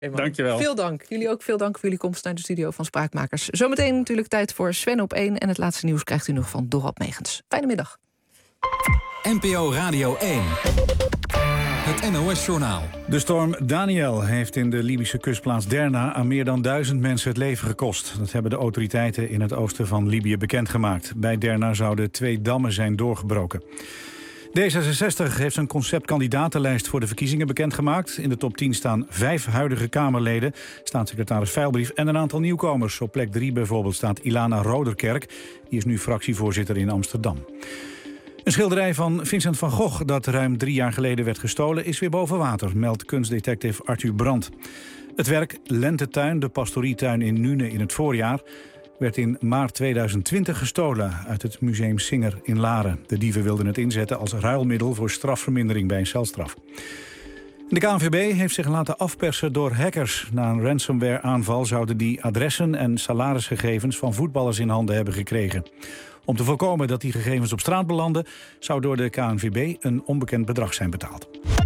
Dankjewel. Veel dank. Jullie ook veel dank voor jullie komst naar de studio van Spraakmakers. Zometeen natuurlijk tijd voor Sven op 1. En het laatste nieuws krijgt u nog van Dorot Megens. Fijne middag. NPO Radio 1. Het NOS-journaal. De storm Daniel heeft in de Libische kustplaats Derna aan meer dan 1000 mensen het leven gekost. Dat hebben de autoriteiten in het oosten van Libië bekendgemaakt. Bij Derna zouden 2 dammen zijn doorgebroken. D66 heeft zijn conceptkandidatenlijst voor de verkiezingen bekendgemaakt. In de top 10 staan 5 huidige Kamerleden, staatssecretaris Veilbrief en een aantal nieuwkomers. Op plek 3 bijvoorbeeld staat Ilana Roderkerk. Die is nu fractievoorzitter in Amsterdam. Een schilderij van Vincent van Gogh dat ruim 3 jaar geleden werd gestolen is weer boven water, meldt kunstdetective Arthur Brandt. Het werk Lentetuin, de pastorietuin in Nune in het voorjaar, werd in maart 2020 gestolen uit het museum Singer in Laren. De dieven wilden het inzetten als ruilmiddel voor strafvermindering bij een celstraf. De KNVB heeft zich laten afpersen door hackers. Na een ransomware-aanval zouden die adressen en salarisgegevens van voetballers in handen hebben gekregen. Om te voorkomen dat die gegevens op straat belanden, zou door de KNVB een onbekend bedrag zijn betaald.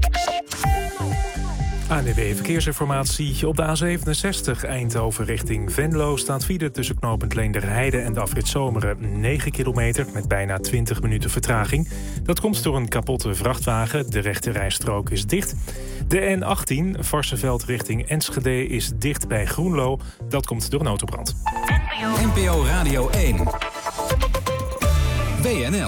ANWB Verkeersinformatie. Op de A67 Eindhoven richting Venlo staat file tussen knooppunt Leenderheide en de afrit Zomeren 9 kilometer met bijna 20 minuten vertraging. Dat komt door een kapotte vrachtwagen. De rechte rijstrook is dicht. De N18 Varsseveld richting Enschede is dicht bij Groenlo. Dat komt door een autobrand. NPO Radio 1. WNL.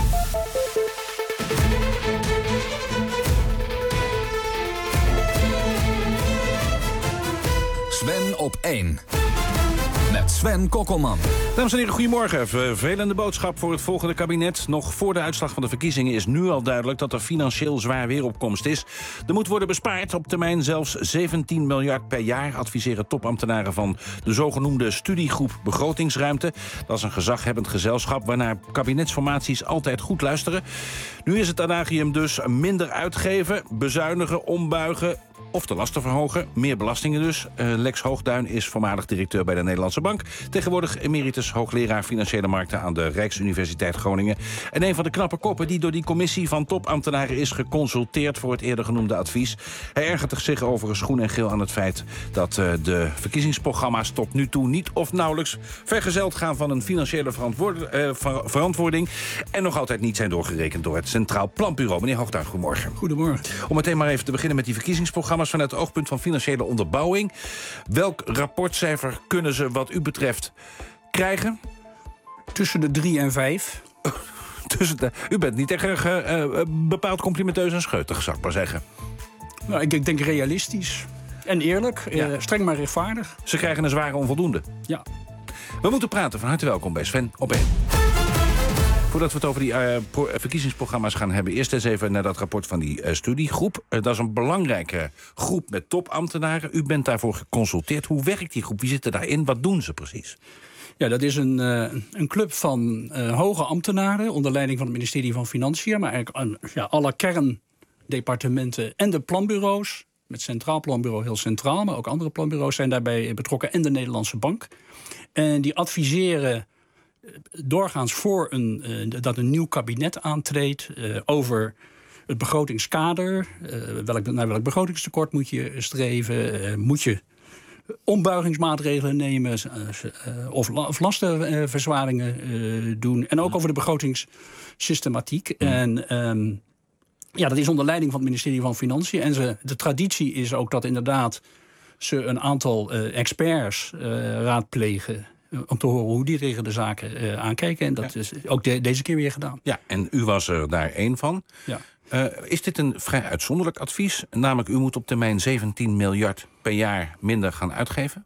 Sven op 1. Met Sven Kokkelman. Dames en heren, goedemorgen. Vervelende boodschap voor het volgende kabinet. Nog voor de uitslag van de verkiezingen is nu al duidelijk dat er financieel zwaar weeropkomst is. Er moet worden bespaard, op termijn zelfs 17 miljard per jaar, adviseren topambtenaren van de zogenoemde studiegroep Begrotingsruimte. Dat is een gezaghebbend gezelschap waarnaar kabinetsformaties altijd goed luisteren. Nu is het adagium dus minder uitgeven, bezuinigen, ombuigen of de lasten verhogen. Meer belastingen dus. Lex Hoogduin is voormalig directeur bij de Nederlandse Bank. Tegenwoordig emeritus hoogleraar financiële markten aan de Rijksuniversiteit Groningen. En een van de knappe koppen die door die commissie van topambtenaren is geconsulteerd voor het eerder genoemde advies. Hij ergert zich overigens groen en geel aan het feit dat de verkiezingsprogramma's tot nu toe niet of nauwelijks vergezeld gaan van een financiële verantwoording en nog altijd niet zijn doorgerekend door het Centraal Planbureau. Meneer Hoogduin, goedemorgen. Goedemorgen. Om meteen maar even te beginnen met die verkiezingsprogramma's vanuit het oogpunt van financiële onderbouwing. Welk rapportcijfer kunnen ze wat u betreft krijgen? Tussen de 3 en 5. U bent niet echt bepaald complimenteus en scheutig, zou ik maar zeggen. Nou, ik denk realistisch. En eerlijk, streng maar rechtvaardig. Ze krijgen een zware onvoldoende. Ja. We moeten praten. Van harte welkom bij Sven op 1. Voordat we het over die verkiezingsprogramma's gaan hebben, eerst eens even naar dat rapport van die studiegroep. Dat is een belangrijke groep met topambtenaren. U bent daarvoor geconsulteerd. Hoe werkt die groep? Wie zit er daarin? Wat doen ze precies? Ja, dat is een club van hoge ambtenaren onder leiding van het ministerie van Financiën, maar eigenlijk alle kerndepartementen en de planbureaus. Met Centraal Planbureau heel centraal, maar ook andere planbureaus zijn daarbij betrokken en de Nederlandse Bank. En die adviseren doorgaans voor dat een nieuw kabinet aantreedt over het begrotingskader. Naar welk begrotingstekort moet je streven? Moet je ombuigingsmaatregelen nemen of lastenverzwaringen doen? En ook over de begrotingssystematiek. En dat is onder leiding van het ministerie van Financiën. En de traditie is ook dat inderdaad ze een aantal experts raadplegen om te horen hoe die tegen de zaken aankijken. En dat is ook deze keer weer gedaan. Ja, en u was er daar één van. Ja. Is dit een vrij uitzonderlijk advies? Namelijk, u moet op termijn 17 miljard per jaar minder gaan uitgeven?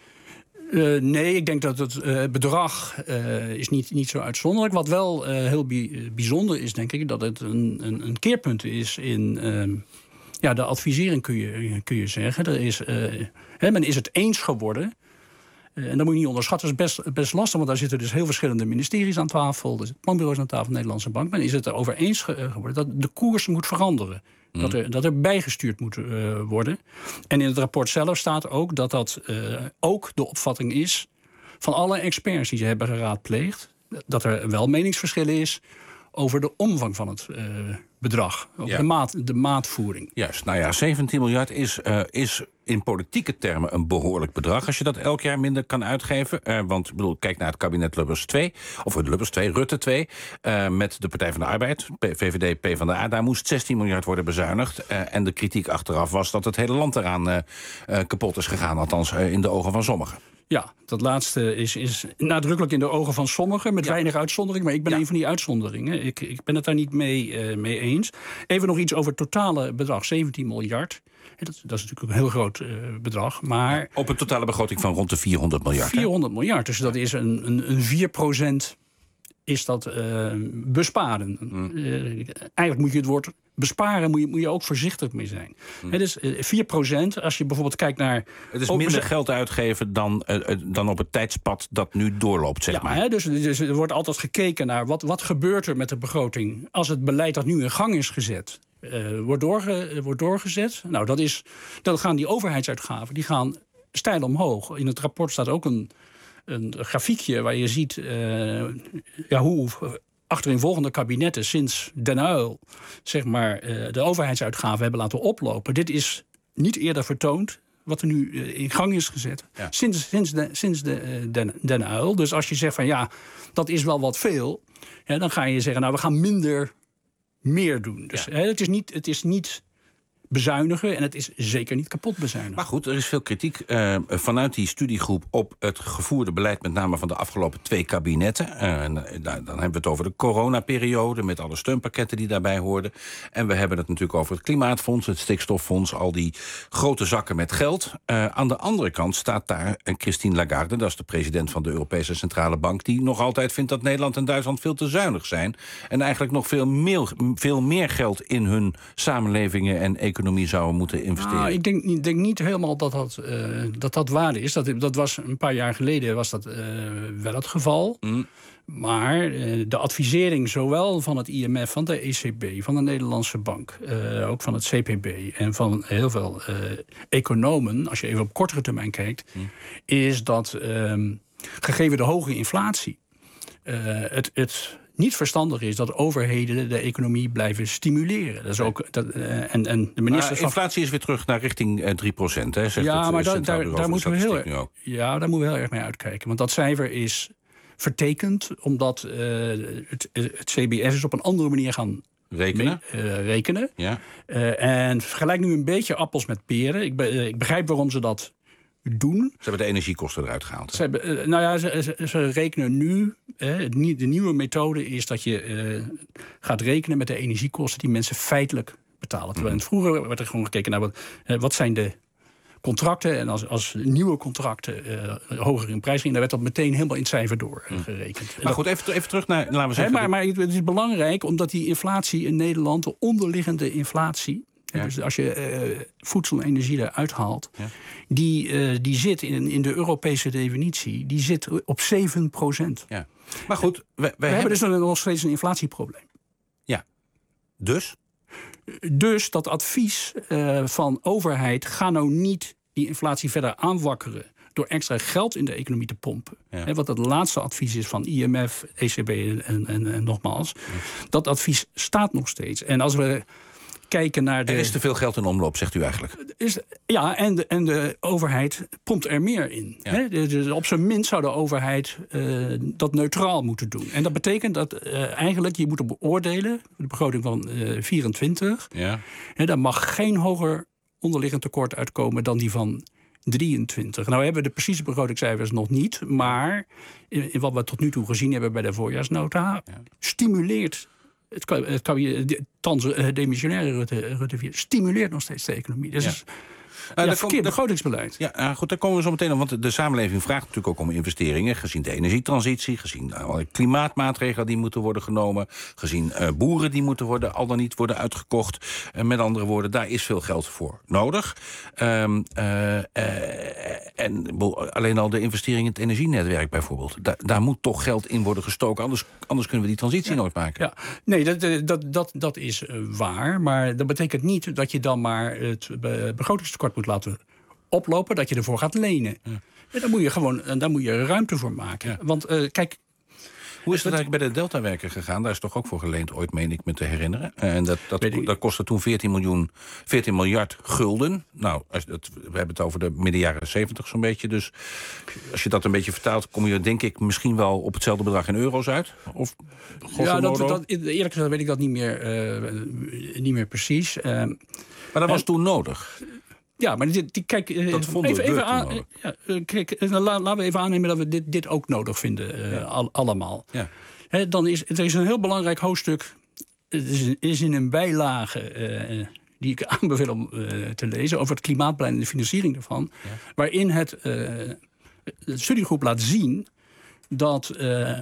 Nee, ik denk dat het bedrag is niet zo uitzonderlijk. Wat wel heel bijzonder is, denk ik, dat het een keerpunt is in de advisering, kun je zeggen. Men is het eens geworden. En dat moet je niet onderschatten. Dat is best lastig, want daar zitten dus heel verschillende ministeries aan tafel. Dus het planbureau is aan tafel, de Nederlandse Bank. Men is het erover eens geworden dat de koers moet veranderen. Dat er bijgestuurd moet worden. En in het rapport zelf staat ook dat ook de opvatting is van alle experts die ze hebben geraadpleegd, dat er wel meningsverschillen is over de omvang van het bedrag. Over de maatvoering. Juist, nou ja, 17 miljard is in politieke termen een behoorlijk bedrag. Als je dat elk jaar minder kan uitgeven. Want ik bedoel, kijk naar het kabinet Lubbers 2. Of Lubbers 2, Rutte 2. Met de Partij van de Arbeid, VVD, PvdA. Daar moest 16 miljard worden bezuinigd. En de kritiek achteraf was dat het hele land eraan kapot is gegaan. Althans, in de ogen van sommigen. Ja, dat laatste is nadrukkelijk in de ogen van sommigen, met weinig uitzondering. Maar ik ben een van die uitzonderingen. Ik ben het daar niet mee eens. Even nog iets over het totale bedrag, 17 miljard. Dat is natuurlijk een heel groot bedrag. Maar op een totale begroting van rond de 400 miljard. 400 miljard, dus dat is een 4% is dat besparen. Eigenlijk moet je het woord besparen moet je ook voorzichtig mee zijn. Dus 4%, als je bijvoorbeeld kijkt naar... Het is minder geld uitgeven dan op het tijdspad dat nu doorloopt, zeg maar. Dus er wordt altijd gekeken naar wat gebeurt er met de begroting als het beleid dat nu in gang is gezet wordt doorgezet. Nou, dan gaan die overheidsuitgaven die gaan steil omhoog. In het rapport staat ook een grafiekje waar je ziet hoe achtereenvolgende kabinetten sinds Den Uyl zeg maar, de overheidsuitgaven hebben laten oplopen. Dit is niet eerder vertoond wat er nu in gang is gezet. Ja. Sinds Den Uyl. Dus als je zegt van dat is wel wat veel, dan ga je zeggen, we gaan meer doen. Dus het is niet bezuinigen en het is zeker niet kapot bezuinigen. Maar goed, er is veel kritiek vanuit die studiegroep op het gevoerde beleid, met name van de afgelopen 2 kabinetten. Dan hebben we het over de coronaperiode met alle steunpakketten die daarbij hoorden. En we hebben het natuurlijk over het Klimaatfonds, het Stikstoffonds, al die grote zakken met geld. Aan de andere kant staat daar Christine Lagarde, dat is de president van de Europese Centrale Bank, die nog altijd vindt dat Nederland en Duitsland veel te zuinig zijn. En eigenlijk nog veel meer geld in hun samenlevingen en economie zouden moeten investeren. Ik denk niet helemaal dat waar is. Dat was een paar jaar geleden wel het geval. Maar de advisering zowel van het IMF, van de ECB, van de Nederlandse Bank, ook van het CPB en van heel veel economen, als je even op kortere termijn kijkt, is dat gegeven de hoge inflatie het niet verstandig is dat overheden de economie blijven stimuleren. Dat is ook en de minister. Inflatie is weer terug naar richting 3%. Zegt maar daar moeten we heel erg mee uitkijken. Want dat cijfer is vertekend, omdat het CBS is op een andere manier gaan rekenen. Ja. En vergelijk nu een beetje appels met peren. Ik begrijp waarom ze dat doen. Ze hebben de energiekosten eruit gehaald. Ze rekenen nu. De nieuwe methode is dat je gaat rekenen met de energiekosten die mensen feitelijk betalen. Terwijl vroeger werd er gewoon gekeken naar wat zijn de contracten. En als nieuwe contracten hoger in prijs gingen, dan werd dat meteen helemaal in het cijfer doorgerekend. Maar goed, even terug naar, laten we zeggen. Maar het is belangrijk, omdat die inflatie in Nederland, de onderliggende inflatie, dus als je voedsel en energie eruit haalt, die zit in de Europese definitie, die zit op 7%. Ja. Maar goed, we hebben dus nog steeds een inflatieprobleem. Ja, Dus dat advies van overheid, ga nou niet die inflatie verder aanwakkeren door extra geld in de economie te pompen. Ja. Wat het laatste advies is van IMF, ECB en nogmaals. Dat advies staat nog steeds. En als we kijken naar Er is te veel geld in omloop, zegt u eigenlijk. En de overheid pompt er meer in. Ja. Dus op zijn minst zou de overheid dat neutraal moeten doen. En dat betekent dat eigenlijk je moet beoordelen, de begroting van 24. Ja. Daar mag geen hoger onderliggend tekort uitkomen dan die van 23. Nou hebben we de precieze begrotingscijfers nog niet, maar in wat we tot nu toe gezien hebben bij de voorjaarsnota, stimuleert het demissionaire Rutte 4 stimuleert nog steeds de economie. Dus verkeerd begrotingsbeleid. Ja, goed, daar komen we zo meteen op. Want de samenleving vraagt natuurlijk ook om investeringen. Gezien de energietransitie, gezien alle klimaatmaatregelen die moeten worden genomen, gezien boeren die al dan niet worden uitgekocht. Met andere woorden, daar is veel geld voor nodig. En alleen al de investering in het energienetwerk bijvoorbeeld. Daar moet toch geld in worden gestoken. Anders kunnen we die transitie nooit maken. Ja. Nee, dat is waar. Maar dat betekent niet dat je dan maar het begrotingstekort moet laten oplopen, dat je ervoor gaat lenen. Ja. En daar moet je ruimte voor maken. Ja. Want kijk, Hoe is dat eigenlijk bij de Deltawerken gegaan? Daar is toch ook voor geleend ooit, meen ik me te herinneren. En dat kostte toen 14 miljard gulden. Nou, we hebben het over de midden jaren 70 zo'n beetje. Dus als je dat een beetje vertaalt, kom je denk ik misschien wel op hetzelfde bedrag in euro's uit? Of eerlijk gezegd weet ik dat niet meer precies. Maar dat was toen nodig. Ja, maar kijk, dat vonden we nodig. Laten we even aannemen dat we dit ook nodig vinden, allemaal. Ja. Dan er is een heel belangrijk hoofdstuk. Het is in een bijlage die ik aanbeveel om te lezen over het klimaatbeleid en de financiering daarvan, waarin de studiegroep laat zien dat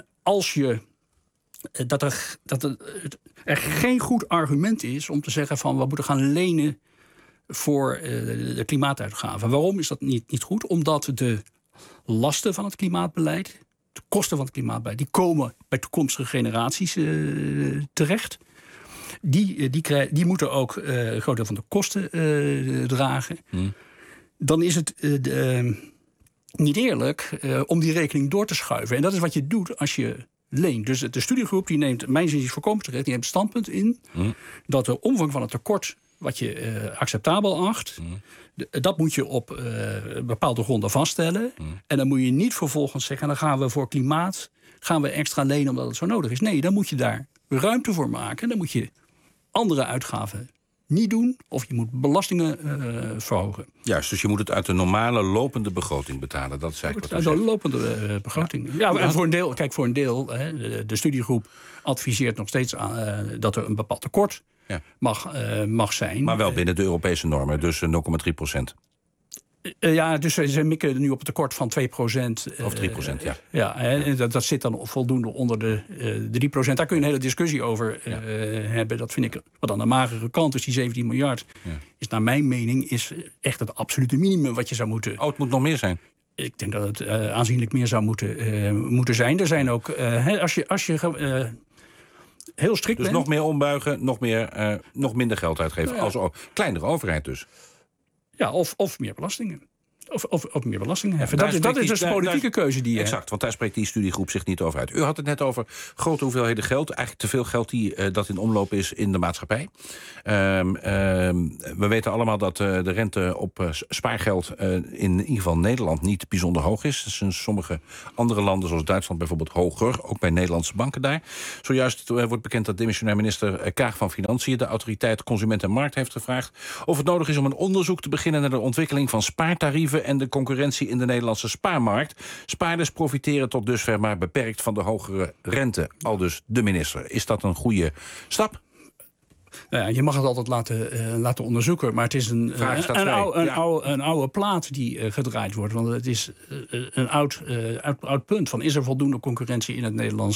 dat er geen goed argument is om te zeggen van we moeten gaan lenen voor de klimaatuitgaven. Waarom is dat niet goed? Omdat de lasten van het klimaatbeleid, de kosten van het klimaatbeleid, die komen bij toekomstige generaties terecht. Die moeten ook een groot deel van de kosten dragen. Dan is het niet eerlijk om die rekening door te schuiven. En dat is wat je doet als je leent. Dus de studiegroep die neemt, mijn zin is voorkomen terecht, die neemt standpunt in dat de omvang van het tekort wat je acceptabel acht, dat moet je op bepaalde gronden vaststellen. En dan moet je niet vervolgens zeggen, dan gaan we voor klimaat extra lenen omdat het zo nodig is. Nee, dan moet je daar ruimte voor maken. Dan moet je andere uitgaven niet doen, of je moet belastingen verhogen. Juist, dus je moet het uit de normale lopende begroting betalen. Dat is eigenlijk uit de lopende begroting. Ja, en voor een deel, de studiegroep adviseert nog steeds aan dat er een bepaald tekort mag zijn. Maar wel binnen de Europese normen, dus 0,3%. Ja, dus ze mikken nu op een tekort van 2%. Of 3%, ja. Ja, en dat zit dan voldoende onder de 3%. Daar kun je een hele discussie over hebben. Dat vind ik wat aan de magere kant. Dus die 17 miljard is naar mijn mening echt het absolute minimum wat je zou moeten. Oh, het moet nog meer zijn. Ik denk dat het aanzienlijk meer zou moeten zijn. Er zijn ook, als je heel strikt dus bent, nog meer ombuigen, nog minder geld uitgeven. Als kleinere overheid dus. Ja, of meer belastingen. Of meer belastingen heffen. Dat is dus de politieke keuze die je hebt. Exact, want daar spreekt die studiegroep zich niet over uit. U had het net over grote hoeveelheden geld. Eigenlijk te veel geld dat in omloop is in de maatschappij. We weten allemaal dat de rente op spaargeld in ieder geval Nederland niet bijzonder hoog is. Dus in sommige andere landen, zoals Duitsland bijvoorbeeld, hoger. Ook bij Nederlandse banken daar. Zojuist wordt bekend dat demissionair minister Kaag van Financiën de autoriteit Consument en Markt heeft gevraagd of het nodig is om een onderzoek te beginnen naar de ontwikkeling van spaartarieven en de concurrentie in de Nederlandse spaarmarkt. Spaarders profiteren tot dusver maar beperkt van de hogere rente. Aldus de minister. Is dat een goede stap? Nou ja, je mag het altijd laten onderzoeken, maar het is een oude plaat die gedraaid wordt. Want het is een oud punt van is er voldoende concurrentie in het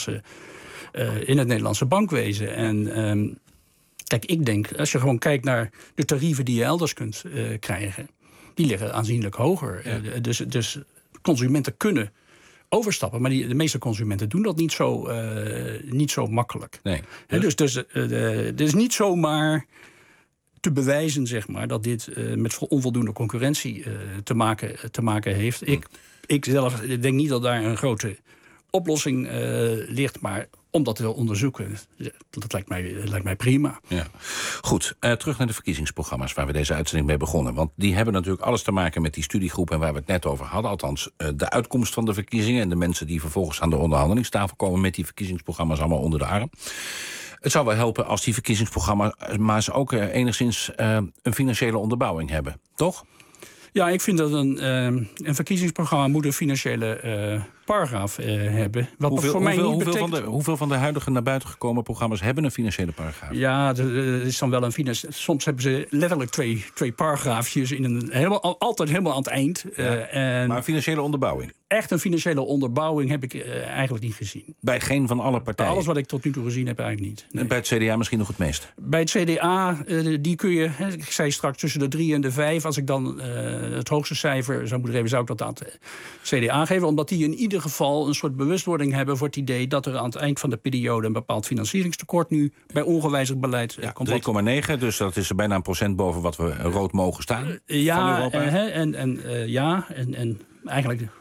Nederlandse bankwezen. En kijk, ik denk, als je gewoon kijkt naar de tarieven die je elders kunt krijgen, die liggen aanzienlijk hoger. Ja. Dus consumenten kunnen overstappen, maar de meeste consumenten doen dat niet zo makkelijk. Nee. Dus het is niet zomaar te bewijzen, zeg maar, dat dit met onvoldoende concurrentie te maken heeft. Ik zelf denk niet dat daar een grote oplossing ligt, maar om dat te onderzoeken, dat lijkt mij prima. Ja. Goed, terug naar de verkiezingsprogramma's waar we deze uitzending mee begonnen. Want die hebben natuurlijk alles te maken met die studiegroep en waar we het net over hadden. Althans, de uitkomst van de verkiezingen en de mensen die vervolgens aan de onderhandelingstafel komen met die verkiezingsprogramma's allemaal onder de arm. Het zou wel helpen als die verkiezingsprogramma's ook enigszins een financiële onderbouwing hebben, toch? Ja, ik vind dat een verkiezingsprogramma moet een financiële paragraaf hebben. Hoeveel van de huidige naar buiten gekomen programma's hebben een financiële paragraaf? Ja, er is dan wel een soms hebben ze letterlijk twee paragraafjes altijd helemaal aan het eind. Maar een financiële onderbouwing? Echt een financiële onderbouwing heb ik eigenlijk niet gezien. Bij geen van alle partijen? Alles wat ik tot nu toe gezien heb eigenlijk niet. Nee. En bij het CDA misschien nog het meest? Bij het CDA, die kun je, ik zei straks tussen de 3 en de 5. Als ik dan het hoogste cijfer zou moeten geven, zou ik dat aan het CDA geven. Omdat die in ieder geval een soort bewustwording hebben voor het idee dat er aan het eind van de periode een bepaald financieringstekort nu bij ongewijzigd beleid komt. 3,9, dus dat is bijna 1% boven wat we rood mogen staan van ja, Europa. En eigenlijk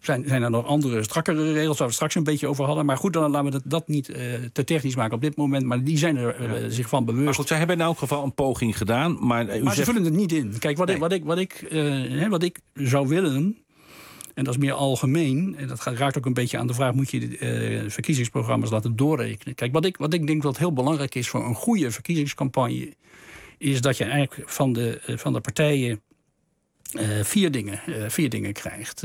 Zijn er nog andere, strakkere regels waar we straks een beetje over hadden. Maar goed, dan laten we dat niet te technisch maken op dit moment. Maar die zijn er zich van bewust. Maar goed, zij hebben in elk geval een poging gedaan. Maar ze vullen het niet in. Kijk, wat ik zou willen, en dat is meer algemeen, en dat raakt ook een beetje aan de vraag, moet je verkiezingsprogramma's laten doorrekenen? Kijk, wat ik denk dat heel belangrijk is voor een goede verkiezingscampagne, is dat je eigenlijk van de partijen vier dingen krijgt.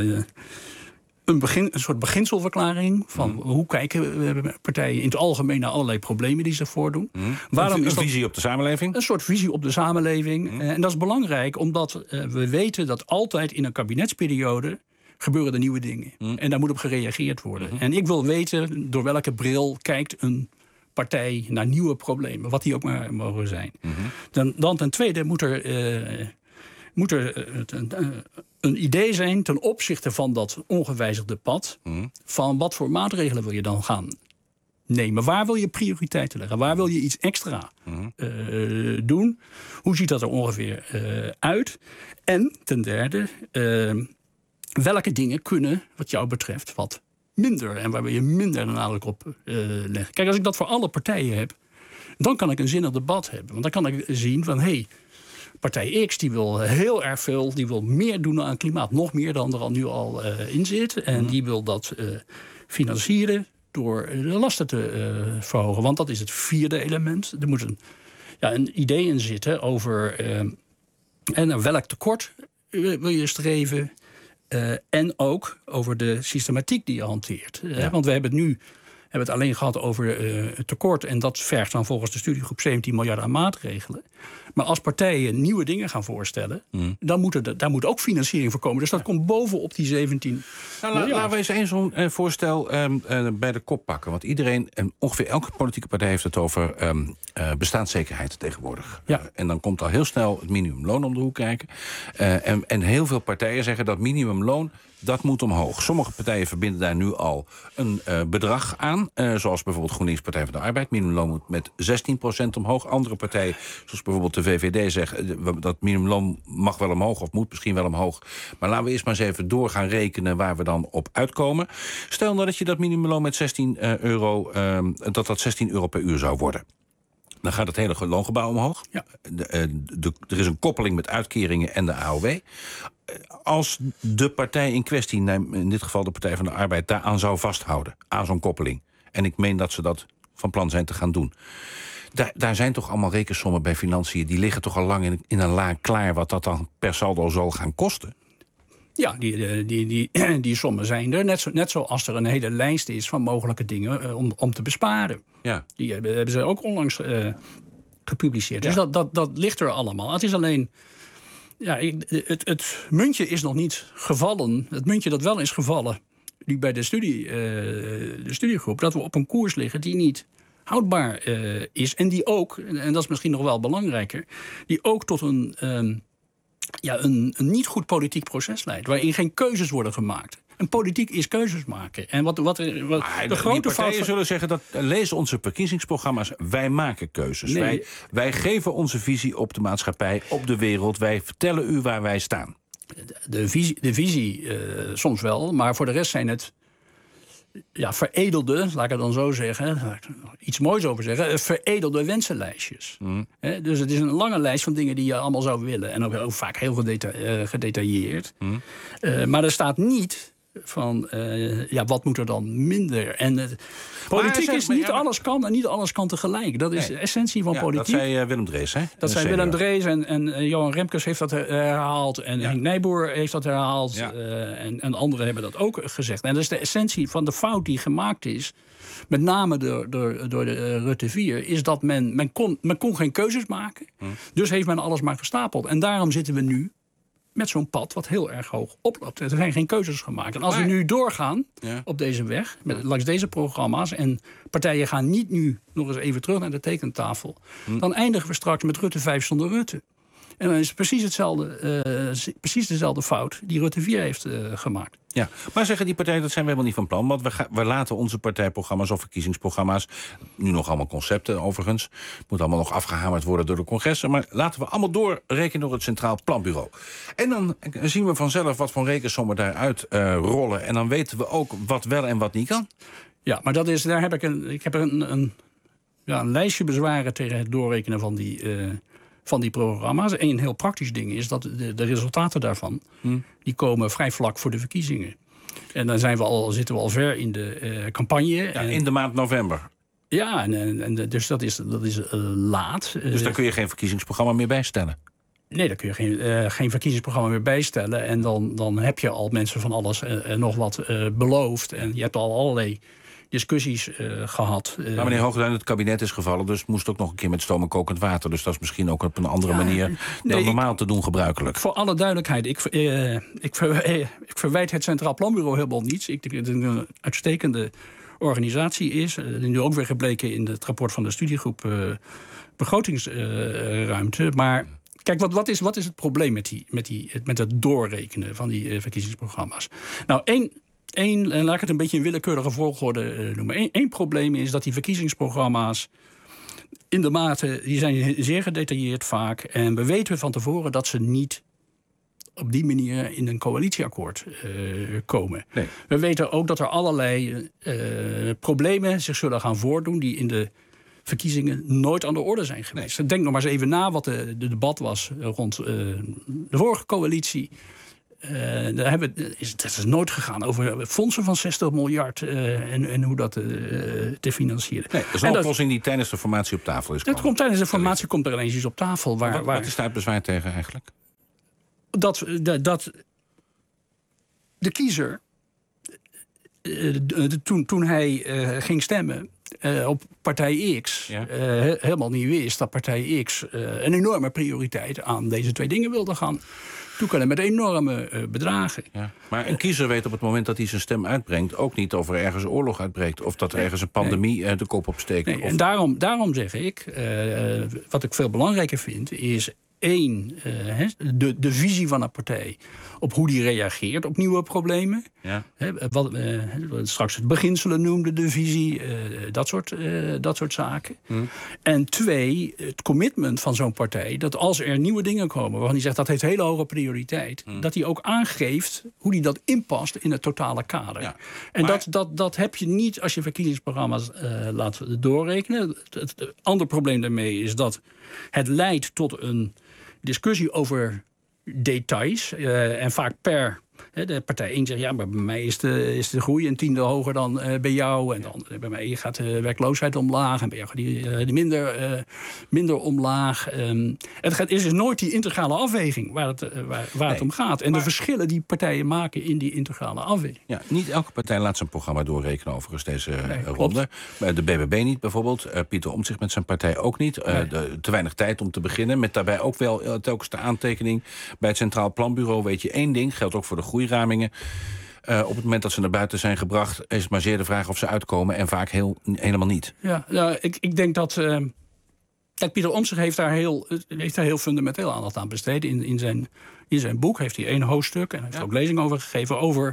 Een soort beginselverklaring van hoe kijken partijen in het algemeen naar allerlei problemen die ze voordoen. Waarom is dat visie op de samenleving? Een soort visie op de samenleving. En dat is belangrijk omdat we weten dat altijd in een kabinetsperiode gebeuren er nieuwe dingen. En daar moet op gereageerd worden. En ik wil weten door welke bril kijkt een partij naar nieuwe problemen, wat die ook maar mogen zijn. Dan ten tweede moet er een idee zijn ten opzichte van dat ongewijzigde pad, van wat voor maatregelen wil je dan gaan nemen. Waar wil je prioriteiten leggen? Waar wil je iets extra doen? Hoe ziet dat er ongeveer uit? En ten derde, welke dingen kunnen, wat jou betreft, wat minder en waar wil je minder de nadruk op leggen? Kijk, als ik dat voor alle partijen heb, dan kan ik een zinnig debat hebben. Want dan kan ik zien van, partij X die wil heel erg veel, die wil meer doen aan klimaat, nog meer dan er al nu al in zit. En die wil dat financieren door de lasten te verhogen. Want dat is het vierde element. Er moet een idee in zitten over en welk tekort wil je streven. En ook over de systematiek die je hanteert. Want we hebben het alleen gehad over het tekort. En dat vergt dan volgens de studiegroep 17 miljard aan maatregelen. Maar als partijen nieuwe dingen gaan voorstellen, dan daar moet ook financiering voor komen. Dus dat komt bovenop die 17 miljard. Laten we eens zo'n voorstel bij de kop pakken. Want iedereen, ongeveer elke politieke partij heeft het over bestaanszekerheid tegenwoordig. En dan komt al heel snel het minimumloon om de hoek kijken. En heel veel partijen zeggen dat minimumloon, dat moet omhoog. Sommige partijen verbinden daar nu al een bedrag aan. Zoals bijvoorbeeld GroenLinks Partij van de Arbeid. Minimumloon moet met 16% omhoog. Andere partijen, zoals bijvoorbeeld de VVD, zeggen dat minimumloon mag wel omhoog of moet misschien wel omhoog. Maar laten we eerst maar eens even door gaan rekenen waar we dan op uitkomen. Stel nou dat je dat minimumloon met 16 euro, dat 16 euro per uur zou worden. Dan gaat het hele loongebouw omhoog. Ja. Er is een koppeling met uitkeringen en de AOW. Als de partij in kwestie, in dit geval de Partij van de Arbeid, daaraan zou vasthouden, aan zo'n koppeling, en ik meen dat ze dat van plan zijn te gaan doen, daar zijn toch allemaal rekensommen bij financiën, die liggen toch al lang in een la klaar wat dat dan per saldo zal gaan kosten? Ja, die sommen zijn er. Net zoals er een hele lijst is van mogelijke dingen om te besparen. Ja. Die hebben ze ook onlangs gepubliceerd. Ja. Dus dat ligt er allemaal. Het is alleen, het muntje is nog niet gevallen. Het muntje dat wel is gevallen, nu bij de studiegroep, dat we op een koers liggen die niet houdbaar is. En die ook, en dat is misschien nog wel belangrijker, die ook tot een niet goed politiek proces leidt, waarin geen keuzes worden gemaakt. En politiek is keuzes maken. En de grote partijen zullen zeggen, lees onze verkiezingsprogramma's, wij maken keuzes. Nee. Wij geven onze visie op de maatschappij, op de wereld. Wij vertellen u waar wij staan. De visie soms wel, maar voor de rest zijn het veredelde, laat ik het dan zo zeggen, iets moois over zeggen, veredelde wensenlijstjes. Dus het is een lange lijst van dingen die je allemaal zou willen. En ook vaak heel gedetailleerd. Maar er staat niet van, wat moet er dan minder? En politiek is niet alles kan en niet alles kan tegelijk. Dat is de essentie van politiek. Dat zei Willem Drees, hè? Dat zei Willem Drees en Johan Remkes heeft dat herhaald. En Henk Nijboer heeft dat herhaald. Ja. En anderen hebben dat ook gezegd. En dat is de essentie van de fout die gemaakt is, met name door de Rutte 4... is dat men kon geen keuzes maken. Dus heeft men alles maar gestapeld. En daarom zitten we nu met zo'n pad wat heel erg hoog oploopt. Er zijn geen keuzes gemaakt. En als we nu doorgaan op deze weg, langs deze programma's, en partijen gaan niet nu nog eens even terug naar de tekentafel, dan eindigen we straks met Rutte 5 zonder Rutte. En dan is precies dezelfde fout die Rutte 4 heeft gemaakt. Ja, maar zeggen die partijen, dat zijn we helemaal niet van plan. Want we laten onze partijprogramma's of verkiezingsprogramma's... nu nog allemaal concepten overigens... moet allemaal nog afgehamerd worden door de congressen... maar laten we allemaal doorrekenen door het Centraal Planbureau. En dan zien we vanzelf wat voor rekensommen daaruit rollen. En dan weten we ook wat wel en wat niet kan. Ja, maar daar heb ik heb een lijstje bezwaren tegen het doorrekenen van die programma's. Eén heel praktisch ding is dat de resultaten daarvan... die komen vrij vlak voor de verkiezingen. En dan zitten we al ver in de campagne. Ja, in de maand november. Ja, dus dat is laat. Dus daar kun je geen verkiezingsprogramma meer bijstellen? Nee, daar kun je geen verkiezingsprogramma meer bijstellen. En dan heb je al mensen van alles en nog wat beloofd. En je hebt al allerlei discussies gehad. Maar meneer Hoogduin, het kabinet is gevallen... dus moest ook nog een keer met stoom en kokend water. Dus dat is misschien ook op een andere manier... dan normaal te doen gebruikelijk. Voor alle duidelijkheid, ik verwijt het Centraal Planbureau helemaal niets. Ik denk dat het een uitstekende organisatie is. Nu ook weer gebleken in het rapport van de studiegroep begrotingsruimte. Maar kijk, wat is het probleem met het doorrekenen van die verkiezingsprogramma's? Nou, en laat ik het een beetje in willekeurige volgorde noemen. Eén probleem is dat die verkiezingsprogramma's in de mate, die zijn zeer gedetailleerd vaak. En we weten van tevoren dat ze niet op die manier in een coalitieakkoord komen. Nee. We weten ook dat er allerlei problemen zich zullen gaan voordoen die in de verkiezingen nooit aan de orde zijn geweest. Nee. Denk nog maar eens even na wat de debat was rond de vorige coalitie. Dat is nooit gegaan over fondsen van 60 miljard en hoe dat te financieren. Nee, dat is een oplossing die tijdens de formatie op tafel is gekomen. Tijdens de formatie komt er ineens iets op tafel. Wat is daar bezwaar tegen eigenlijk? Dat de kiezer, toen hij ging stemmen op partij X... helemaal niet wist dat partij X een enorme prioriteit aan deze twee dingen wilde gaan toekennen met enorme bedragen. Ja. Maar een kiezer weet op het moment dat hij zijn stem uitbrengt ook niet of er ergens oorlog uitbreekt of dat er ergens een pandemie de kop opsteekt. Nee, en daarom zeg ik, wat ik veel belangrijker vind, is de visie van een partij op hoe die reageert op nieuwe problemen. Ja. Wat straks het beginselen noemde, de visie, dat soort zaken. En 2, het commitment van zo'n partij, dat als er nieuwe dingen komen waarvan die zegt dat heeft hele hoge prioriteit, dat hij ook aangeeft hoe die dat inpast in het totale kader. Ja. En dat heb je niet als je verkiezingsprogramma's laat doorrekenen. Het andere probleem daarmee is dat het leidt tot een discussie over details. En vaak per... De partij 1 zegt, ja, maar bij mij is de groei een 10e hoger dan bij jou. En dan bij mij gaat de werkloosheid omlaag. En bij jou gaat die minder omlaag. Het is dus nooit die integrale afweging waar het om gaat. En de verschillen die partijen maken in die integrale afweging. Ja, niet elke partij laat zijn programma doorrekenen overigens deze ronde. De BBB niet bijvoorbeeld. Pieter Omtzigt met zijn partij ook niet. Te weinig tijd om te beginnen. Met daarbij ook wel telkens de aantekening. Bij het Centraal Planbureau weet je één ding. Geldt ook voor de groeiramingen. Op het moment dat ze naar buiten zijn gebracht, is het maar zeer de vraag of ze uitkomen en vaak helemaal niet. Ja, ik denk dat Pieter Omtzigt heeft daar heel fundamenteel aandacht aan besteed. In zijn boek heeft hij 1 hoofdstuk en heeft er ook lezing over gegeven over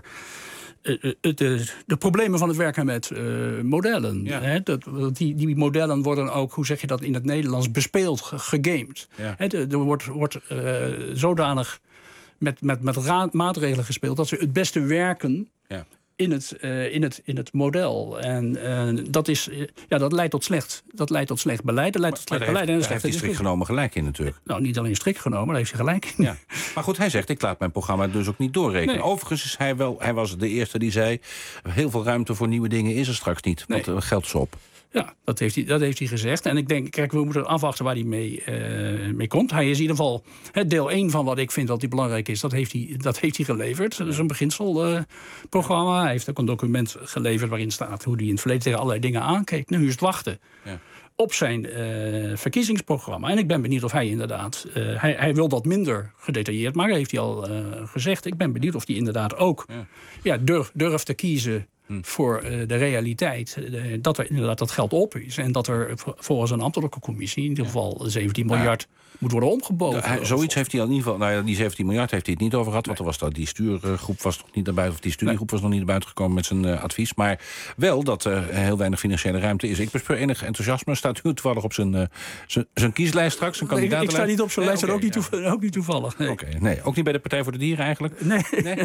de problemen van het werken met modellen. Ja. Die modellen worden ook, hoe zeg je dat in het Nederlands, bespeeld, gegamed. Ja. Er wordt zodanig met maatregelen gespeeld dat ze het beste werken in het model. En dat leidt tot slecht beleid. Dat leidt tot slecht beleid. Daar heeft hij strikt genomen gelijk in natuurlijk. Nou, niet alleen strikt genomen, daar heeft hij gelijk in. Ja. Maar goed, hij zegt, ik laat mijn programma dus ook niet doorrekenen. Nee. Overigens is hij was de eerste die zei, heel veel ruimte voor nieuwe dingen is er straks niet. Want er geldt ze op. Ja, dat heeft hij gezegd. En ik denk, kijk, we moeten afwachten waar hij mee komt. Hij is in ieder geval deel 1 van wat ik vind dat hij belangrijk is. Dat heeft hij geleverd. Dat is een beginselprogramma. Hij heeft ook een document geleverd waarin staat hoe hij in het verleden tegen allerlei dingen aankeek. Nu is het wachten op zijn verkiezingsprogramma. En ik ben benieuwd of hij inderdaad... Hij wil dat minder gedetailleerd maken, heeft hij al gezegd. Ik ben benieuwd of hij inderdaad ook durft te kiezen voor de realiteit, dat er inderdaad dat geld op is. En dat er volgens een ambtelijke commissie in ieder geval 17 miljard moet worden omgebogen. Zoiets heeft hij al in ieder geval... Nou ja, die 17 miljard heeft hij het niet over gehad. Want er was die stuurgroep was nog niet naar buiten... of die studiegroep was nog niet naar buiten gekomen met zijn advies. Maar wel dat er heel weinig financiële ruimte is. Ik bespeur enig enthousiasme. Staat u toevallig op zijn kieslijst straks? Zijn Ik sta niet op zo'n lijst en ook niet toevallig. Nee. Nee, ook niet bij de Partij voor de Dieren eigenlijk? Nee.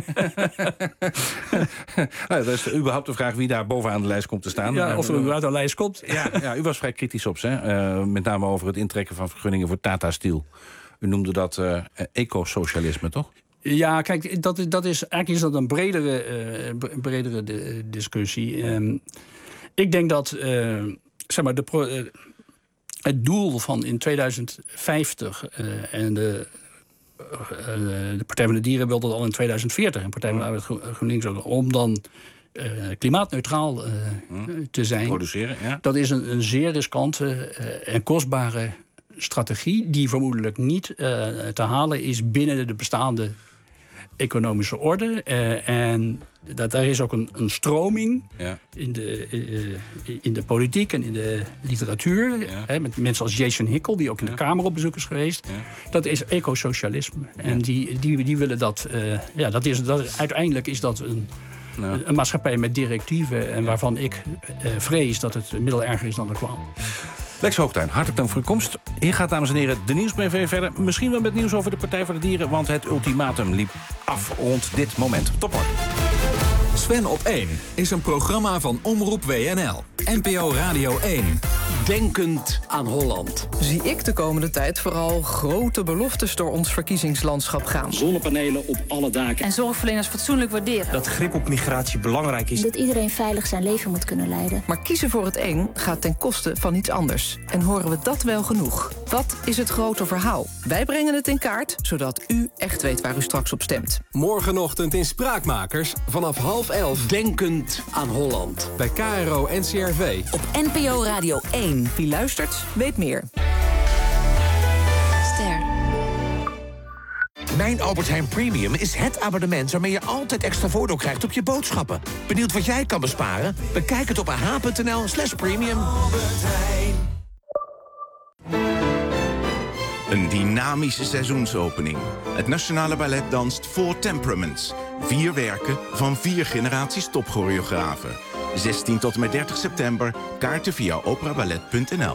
Dat is überhaupt de vraag wie daar bovenaan de lijst komt te staan. Ja, of er überhaupt een lijst komt. Ja, u was vrij kritisch op ze. Met name over het intrekken van vergunningen voor Tata Steel. U noemde dat ecosocialisme, toch? Ja, kijk, dat is eigenlijk een bredere discussie. Ik denk dat zeg maar het doel van in 2050 en de Partij van de Dieren wil dat al in 2040 en Partij van de Arbeid GroenLinks ook, om dan klimaatneutraal te zijn. Produceren, ja. Dat is een zeer riskante en kostbare strategie die vermoedelijk niet te halen is binnen de bestaande economische orde. En daar is ook een stroming in de politiek en in de literatuur. Ja. Met mensen als Jason Hickel, die ook in de Kamer op bezoek is geweest. Ja. Dat is ecosocialisme. Ja. En die willen dat... uiteindelijk is dat een maatschappij met directieven en waarvan ik vrees dat het middel erger is dan de kwaal. Lex Hoogtuin, hartelijk dank voor uw komst. Hier gaat, dames en heren, de Nieuwsbv verder. Misschien wel met nieuws over de Partij voor de Dieren, want het ultimatum liep af rond dit moment. Tot morgen. Sven op 1 is een programma van Omroep WNL. NPO Radio 1. Denkend aan Holland. Zie ik de komende tijd vooral grote beloftes door ons verkiezingslandschap gaan. Zonnepanelen op alle daken. En zorgverleners fatsoenlijk waarderen. Dat grip op migratie belangrijk is. Dat iedereen veilig zijn leven moet kunnen leiden. Maar kiezen voor het een gaat ten koste van iets anders. En horen we dat wel genoeg? Wat is het grote verhaal? Wij brengen het in kaart, zodat u echt weet waar u straks op stemt. Morgenochtend in Spraakmakers vanaf 10:30. Denkend aan Holland. Bij KRO NCRV. Op NPO Radio 1. Wie luistert, weet meer. Ster. Mijn Albert Heijn Premium is het abonnement waarmee je altijd extra voordeel krijgt op je boodschappen. Benieuwd wat jij kan besparen? Bekijk het op ah.nl/premium. Een dynamische seizoensopening. Het Nationale Ballet danst 4 Temperaments. 4 werken van 4 generaties topchoreografen. 16 tot en met 30 september. Kaarten via operaballet.nl.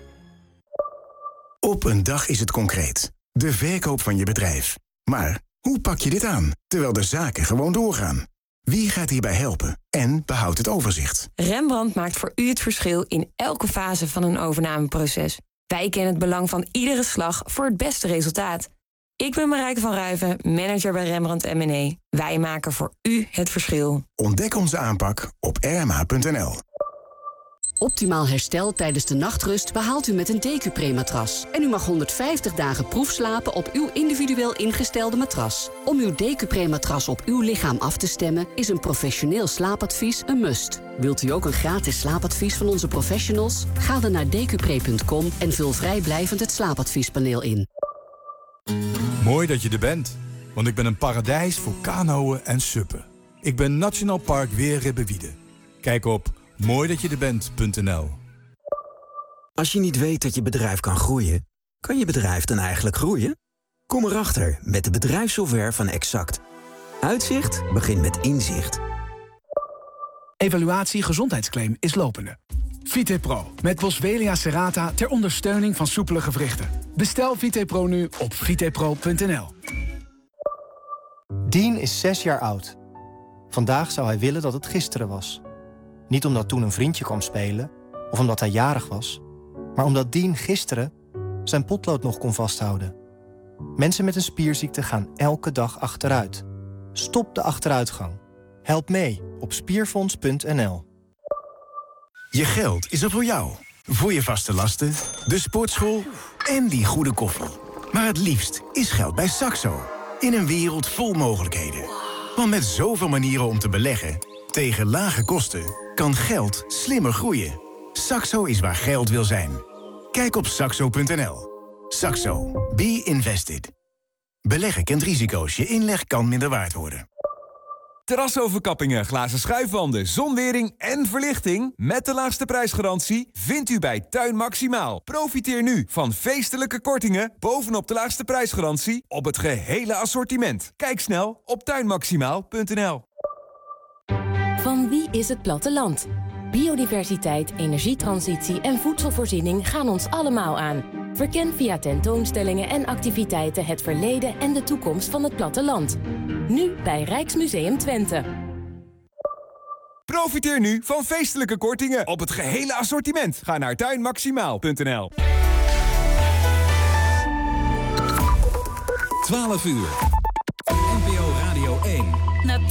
Op een dag is het concreet. De verkoop van je bedrijf. Maar hoe pak je dit aan, terwijl de zaken gewoon doorgaan? Wie gaat hierbij helpen en behoudt het overzicht? Rembrandt maakt voor u het verschil in elke fase van een overnameproces. Wij kennen het belang van iedere slag voor het beste resultaat. Ik ben Marijke van Ruiven, manager bij Rembrandt M&A. Wij maken voor u het verschil. Ontdek onze aanpak op rma.nl. Optimaal herstel tijdens de nachtrust behaalt u met een Decupre-matras. En u mag 150 dagen proefslapen op uw individueel ingestelde matras. Om uw Decupre-matras op uw lichaam af te stemmen is een professioneel slaapadvies een must. Wilt u ook een gratis slaapadvies van onze professionals? Ga dan naar decupre.com en vul vrijblijvend het slaapadviespaneel in. Mooi dat je er bent, want ik ben een paradijs voor kanoën en suppen. Ik ben Nationaal Park Weerribbewiede. Kijk op mooidatjeerbent.nl. Als je niet weet dat je bedrijf kan groeien, kan je bedrijf dan eigenlijk groeien? Kom erachter met de bedrijfssoftware van Exact. Uitzicht begint met inzicht. Evaluatie gezondheidsclaim is lopende. VitePro met Boswellia serrata ter ondersteuning van soepele gewrichten. Bestel VitePro nu op vitepro.nl. Dean is 6 jaar oud. Vandaag zou hij willen dat het gisteren was. Niet omdat toen een vriendje kwam spelen of omdat hij jarig was, maar omdat Dean gisteren zijn potlood nog kon vasthouden. Mensen met een spierziekte gaan elke dag achteruit. Stop de achteruitgang. Help mee op spierfonds.nl. Je geld is er voor jou. Voor je vaste lasten, de sportschool en die goede koffie. Maar het liefst is geld bij Saxo. In een wereld vol mogelijkheden. Want met zoveel manieren om te beleggen, tegen lage kosten, kan geld slimmer groeien. Saxo is waar geld wil zijn. Kijk op saxo.nl. Saxo. Be invested. Beleggen kent risico's. Je inleg kan minder waard worden. Terrasoverkappingen, glazen schuifwanden, zonwering en verlichting met de laagste prijsgarantie vindt u bij Tuin Maximaal. Profiteer nu van feestelijke kortingen bovenop de laagste prijsgarantie op het gehele assortiment. Kijk snel op tuinmaximaal.nl. Van wie is het platteland? Biodiversiteit, energietransitie en voedselvoorziening gaan ons allemaal aan. Verken via tentoonstellingen en activiteiten het verleden en de toekomst van het platteland. Nu bij Rijksmuseum Twente. Profiteer nu van feestelijke kortingen op het gehele assortiment. Ga naar tuinmaximaal.nl. 12 uur. NPO Radio 1.